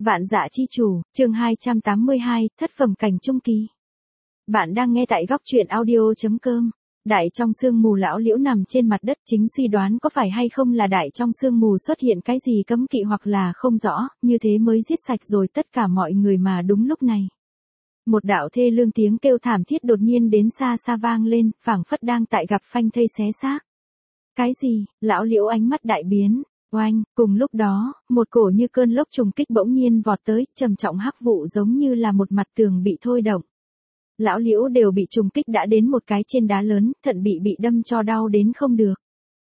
Vạn Dạ Chi Chủ, chương 282, thất phẩm cảnh trung kỳ. Bạn đang nghe tại góc truyện audio.com. Đại trong sương mù lão liễu nằm trên mặt đất, chính suy đoán có phải hay không là đại trong sương mù xuất hiện cái gì cấm kỵ hoặc là không rõ, như thế mới giết sạch rồi tất cả mọi người mà đúng lúc này. Một đạo thê lương tiếng kêu thảm thiết đột nhiên đến xa xa vang lên, phảng phất đang tại gặp phanh thây xé xác. Cái gì? Lão liễu ánh mắt đại biến. Oanh, cùng lúc đó, một cổ như cơn lốc trùng kích bỗng nhiên vọt tới, trầm trọng hắc vụ giống như là một mặt tường bị thôi động. Lão liễu đều bị trùng kích đã đến một cái trên đá lớn, thận bị đâm cho đau đến không được.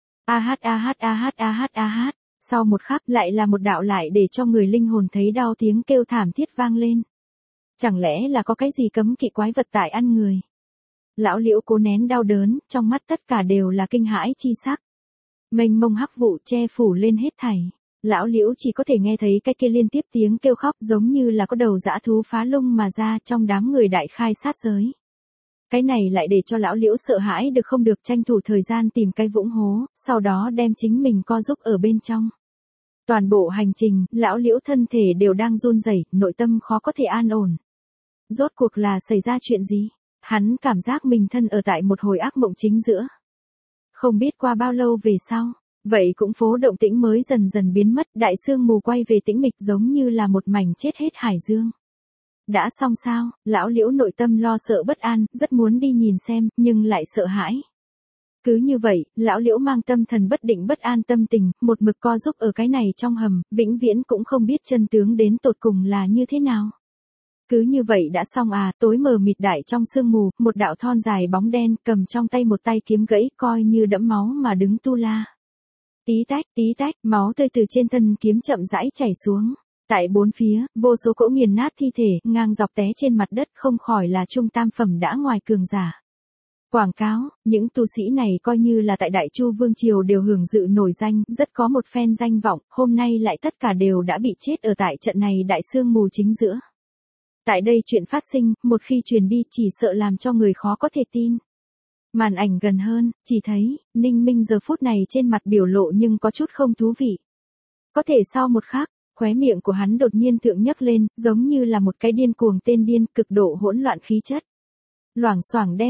Sau một khắc lại là một đạo lại để cho người linh hồn thấy đau tiếng kêu thảm thiết vang lên. Chẳng lẽ là có cái gì cấm kỵ quái vật tại ăn người? Lão liễu cố nén đau đớn, trong mắt tất cả đều là kinh hãi chi sắc. Mênh mông hắc vụ che phủ lên hết thảy. Lão liễu chỉ có thể nghe thấy cái kia liên tiếp tiếng kêu khóc giống như là có đầu dã thú phá lung mà ra trong đám người đại khai sát giới. Cái này lại để cho lão liễu sợ hãi được không được, tranh thủ thời gian tìm cái vũng hố, sau đó đem chính mình co giúp ở bên trong. Toàn bộ hành trình, lão liễu thân thể đều đang run rẩy, nội tâm khó có thể an ổn. Rốt cuộc là xảy ra chuyện gì? Hắn cảm giác mình thân ở tại một hồi ác mộng chính giữa. Không biết qua bao lâu về sau, vậy cũng phố động tĩnh mới dần dần biến mất, đại sương mù quay về tĩnh mịch giống như là một mảnh chết hết hải dương. Đã xong sao? Lão liễu nội tâm lo sợ bất an, rất muốn đi nhìn xem, nhưng lại sợ hãi. Cứ như vậy, lão liễu mang tâm thần bất định bất an tâm tình, một mực co giúp ở cái này trong hầm, vĩnh viễn cũng không biết chân tướng đến tột cùng là như thế nào. Cứ như vậy đã xong à, tối mờ mịt đại trong sương mù, một đạo thon dài bóng đen, cầm trong tay một tay kiếm gãy, coi như đẫm máu mà đứng tu la. Tí tách, máu tươi từ trên thân kiếm chậm rãi chảy xuống. Tại bốn phía, vô số cỗ nghiền nát thi thể, ngang dọc té trên mặt đất, không khỏi là trung tam phẩm đã ngoài cường giả. Quảng cáo, những tu sĩ này coi như là tại Đại Chu Vương Triều đều hưởng dự nổi danh, rất có một phen danh vọng, hôm nay lại tất cả đều đã bị chết ở tại trận này đại sương mù chính giữa. Tại đây chuyện phát sinh, một khi truyền đi chỉ sợ làm cho người khó có thể tin. Màn ảnh gần hơn, chỉ thấy, Ninh Minh giờ phút này trên mặt biểu lộ nhưng có chút không thú vị. Có thể sau một khắc, khóe miệng của hắn đột nhiên thượng nhấc lên, giống như là một cái điên cuồng tên điên, cực độ hỗn loạn khí chất. Loảng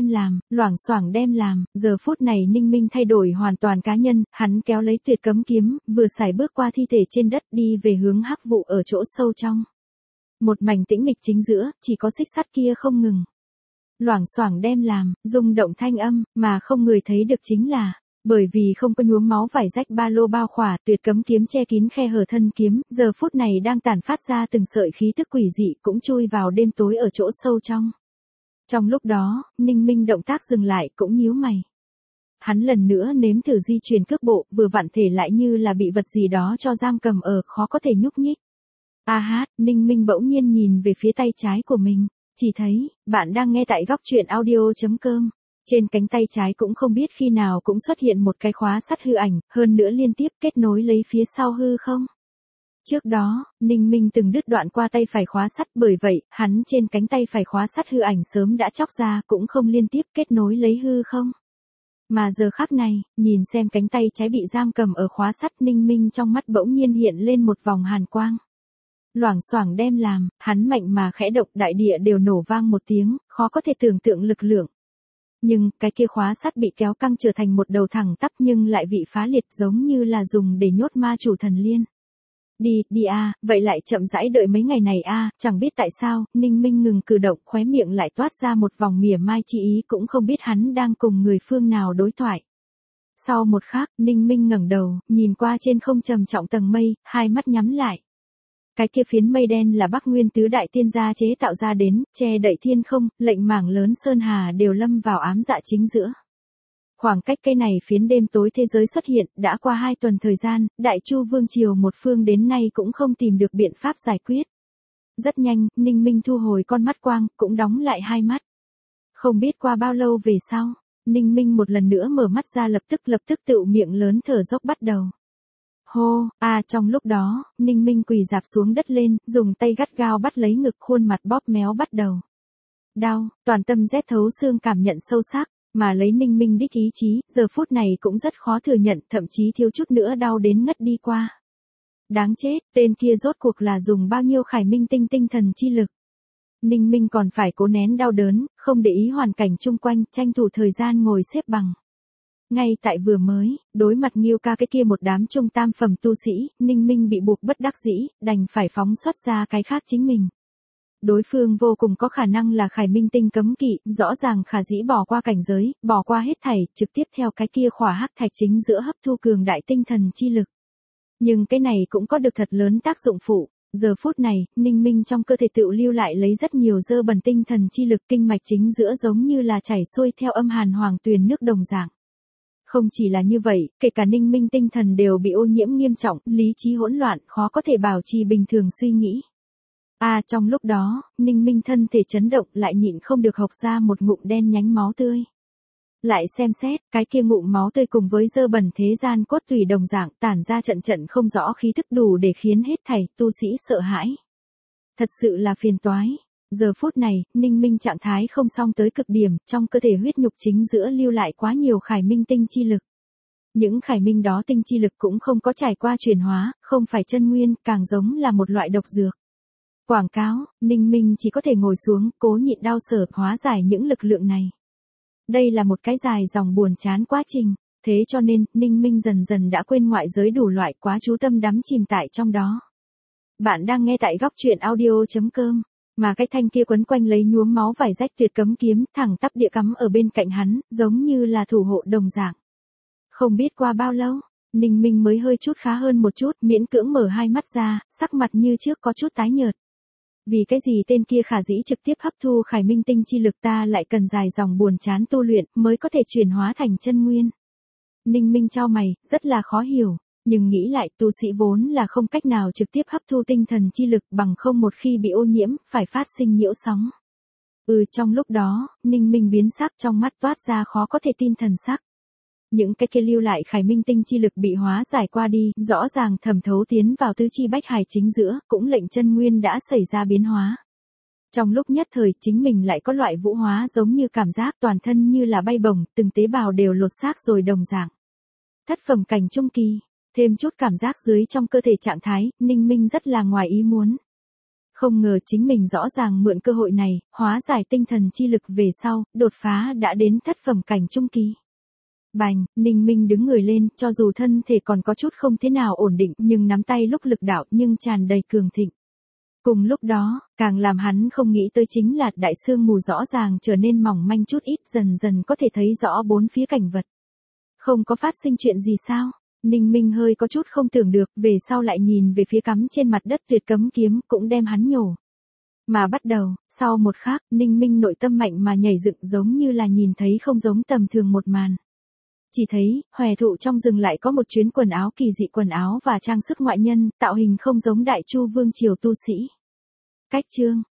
xoảng đem làm, giờ phút này Ninh Minh thay đổi hoàn toàn cá nhân, hắn kéo lấy tuyệt cấm kiếm, vừa sải bước qua thi thể trên đất đi về hướng hắc vụ ở chỗ sâu trong. Một mảnh tĩnh mịch chính giữa, chỉ có xích sắt kia không ngừng. Loảng xoảng đem làm, rung động thanh âm, mà không người thấy được chính là, bởi vì không có nhuốm máu vải rách ba lô bao khỏa, tuyệt cấm kiếm che kín khe hở thân kiếm, giờ phút này đang tản phát ra từng sợi khí tức quỷ dị cũng chui vào đêm tối ở chỗ sâu trong. Trong lúc đó, Ninh Minh động tác dừng lại cũng nhíu mày. Hắn lần nữa nếm thử di chuyển cước bộ, vừa vặn thể lại như là bị vật gì đó cho giam cầm ở, khó có thể nhúc nhích. Ninh Minh bỗng nhiên nhìn về phía tay trái của mình, chỉ thấy, bạn đang nghe tại góc truyện audio.com. Trên cánh tay trái cũng không biết khi nào cũng xuất hiện một cái khóa sắt hư ảnh, hơn nữa liên tiếp kết nối lấy phía sau hư không. Trước đó, Ninh Minh từng đứt đoạn qua tay phải khóa sắt, bởi vậy, hắn trên cánh tay phải khóa sắt hư ảnh sớm đã chóc ra, cũng không liên tiếp kết nối lấy hư không. Mà giờ khắc này, nhìn xem cánh tay trái bị giam cầm ở khóa sắt, Ninh Minh trong mắt bỗng nhiên hiện lên một vòng hàn quang. Loảng xoảng đem làm, hắn mạnh mà khẽ động, đại địa đều nổ vang một tiếng, khó có thể tưởng tượng lực lượng. Nhưng, cái kia khóa sắt bị kéo căng trở thành một đầu thẳng tắp nhưng lại bị phá liệt giống như là dùng để nhốt ma chủ thần liên. Đi vậy lại chậm rãi đợi mấy ngày này chẳng biết tại sao, Ninh Minh ngừng cử động, khóe miệng lại toát ra một vòng mỉa mai chi ý, cũng không biết hắn đang cùng người phương nào đối thoại. Sau một khắc, Ninh Minh ngẩng đầu, nhìn qua trên không trầm trọng tầng mây, hai mắt nhắm lại. Cái kia phiến mây đen là Bắc Nguyên tứ đại tiên gia chế tạo ra đến, che đậy thiên không, lệnh mảng lớn sơn hà đều lâm vào ám dạ chính giữa. Khoảng cách cây này phiến đêm tối thế giới xuất hiện, đã qua 2 tuần thời gian, Đại Chu Vương Triều một phương đến nay cũng không tìm được biện pháp giải quyết. Rất nhanh, Ninh Minh thu hồi con mắt quang, cũng đóng lại hai mắt. Không biết qua bao lâu về sau, Ninh Minh một lần nữa mở mắt ra, lập tức tựu miệng lớn thở dốc bắt đầu. Hô, trong lúc đó, Ninh Minh quỳ rạp xuống đất lên, dùng tay gắt gao bắt lấy ngực, khuôn mặt bóp méo bắt đầu. Đau, toàn tâm rét thấu xương cảm nhận sâu sắc, mà lấy Ninh Minh đích ý chí, giờ phút này cũng rất khó thừa nhận, thậm chí thiếu chút nữa đau đến ngất đi qua. Đáng chết, tên kia rốt cuộc là dùng bao nhiêu khải minh tinh tinh thần chi lực. Ninh Minh còn phải cố nén đau đớn, không để ý hoàn cảnh chung quanh, tranh thủ thời gian ngồi xếp bằng. Ngay tại vừa mới, đối mặt Nghiêu ca cái kia một đám trung tam phẩm tu sĩ, Ninh Minh bị buộc bất đắc dĩ, đành phải phóng xuất ra cái khác chính mình. Đối phương vô cùng có khả năng là khải minh tinh cấm kỵ, rõ ràng khả dĩ bỏ qua cảnh giới, bỏ qua hết thảy, trực tiếp theo cái kia khỏa hắc thạch chính giữa hấp thu cường đại tinh thần chi lực. Nhưng cái này cũng có được thật lớn tác dụng phụ. Giờ phút này, Ninh Minh trong cơ thể tự lưu lại lấy rất nhiều dơ bẩn tinh thần chi lực, kinh mạch chính giữa giống như là chảy xuôi theo âm hàn hoàng tuyền nước đồng dạng. Không chỉ là như vậy, kể cả Ninh Minh tinh thần đều bị ô nhiễm nghiêm trọng, lý trí hỗn loạn, khó có thể bảo trì bình thường suy nghĩ. Trong lúc đó, Ninh Minh thân thể chấn động, lại nhịn không được hộc ra một ngụm đen nhánh máu tươi. Lại xem xét, cái kia ngụm máu tươi cùng với dơ bẩn thế gian cốt tủy đồng dạng, tản ra trận trận không rõ khí thức, đủ để khiến hết thảy tu sĩ sợ hãi. Thật sự là phiền toái. Giờ phút này, Ninh Minh trạng thái không xong tới cực điểm, trong cơ thể huyết nhục chính giữa lưu lại quá nhiều khải minh tinh chi lực. Những khải minh đó tinh chi lực cũng không có trải qua chuyển hóa, không phải chân nguyên, càng giống là một loại độc dược. Quảng cáo, Ninh Minh chỉ có thể ngồi xuống, cố nhịn đau sở, hóa giải những lực lượng này. Đây là một cái dài dòng buồn chán quá trình, thế cho nên, Ninh Minh dần dần đã quên ngoại giới đủ loại, quá chú tâm đắm chìm tại trong đó. Bạn đang nghe tại góc truyện audio.com, mà cái thanh kia quấn quanh lấy nhuốm máu vải rách tuyệt cấm kiếm, thẳng tắp địa cắm ở bên cạnh hắn, giống như là thủ hộ đồng dạng. Không biết qua bao lâu, Ninh Minh mới hơi chút khá hơn một chút, miễn cưỡng mở hai mắt ra, sắc mặt như trước có chút tái nhợt. Vì cái gì tên kia khả dĩ trực tiếp hấp thu khải minh tinh chi lực, ta lại cần dài dòng buồn chán tu luyện mới có thể chuyển hóa thành chân nguyên. Ninh Minh chau mày, rất là khó hiểu, nhưng nghĩ lại tu sĩ vốn là không cách nào trực tiếp hấp thu tinh thần chi lực, bằng không một khi bị ô nhiễm, phải phát sinh nhiễu sóng. Trong lúc đó, Ninh Minh biến sắc, trong mắt toát ra khó có thể tin thần sắc. Những cái kia lưu lại khải minh tinh chi lực bị hóa giải qua đi, rõ ràng thẩm thấu tiến vào tứ chi bách hải chính giữa, cũng lệnh chân nguyên đã xảy ra biến hóa. Trong lúc nhất thời, chính mình lại có loại vũ hóa giống như cảm giác toàn thân như là bay bổng, từng tế bào đều lột xác rồi đồng dạng. Thất phẩm cảnh trung kỳ, thêm chút cảm giác dưới trong cơ thể trạng thái, Ninh Minh rất là ngoài ý muốn. Không ngờ chính mình rõ ràng mượn cơ hội này, hóa giải tinh thần chi lực về sau, đột phá đã đến thất phẩm cảnh trung kỳ. Bành, Ninh Minh đứng người lên, cho dù thân thể còn có chút không thế nào ổn định, nhưng nắm tay lúc lực đạo nhưng tràn đầy cường thịnh. Cùng lúc đó, càng làm hắn không nghĩ tới chính là đại sương mù rõ ràng trở nên mỏng manh chút ít, dần dần có thể thấy rõ bốn phía cảnh vật. Không có phát sinh chuyện gì sao? Ninh Minh hơi có chút không tưởng được, về sau lại nhìn về phía cắm trên mặt đất tuyệt cấm kiếm, cũng đem hắn nhổ. Mà bắt đầu, sau một khắc, Ninh Minh nội tâm mạnh mà nhảy dựng, giống như là nhìn thấy không giống tầm thường một màn. Chỉ thấy, hòe thụ trong rừng lại có một chuyến quần áo kỳ dị, quần áo và trang sức ngoại nhân, tạo hình không giống đại chu vương triều tu sĩ. Cách chương,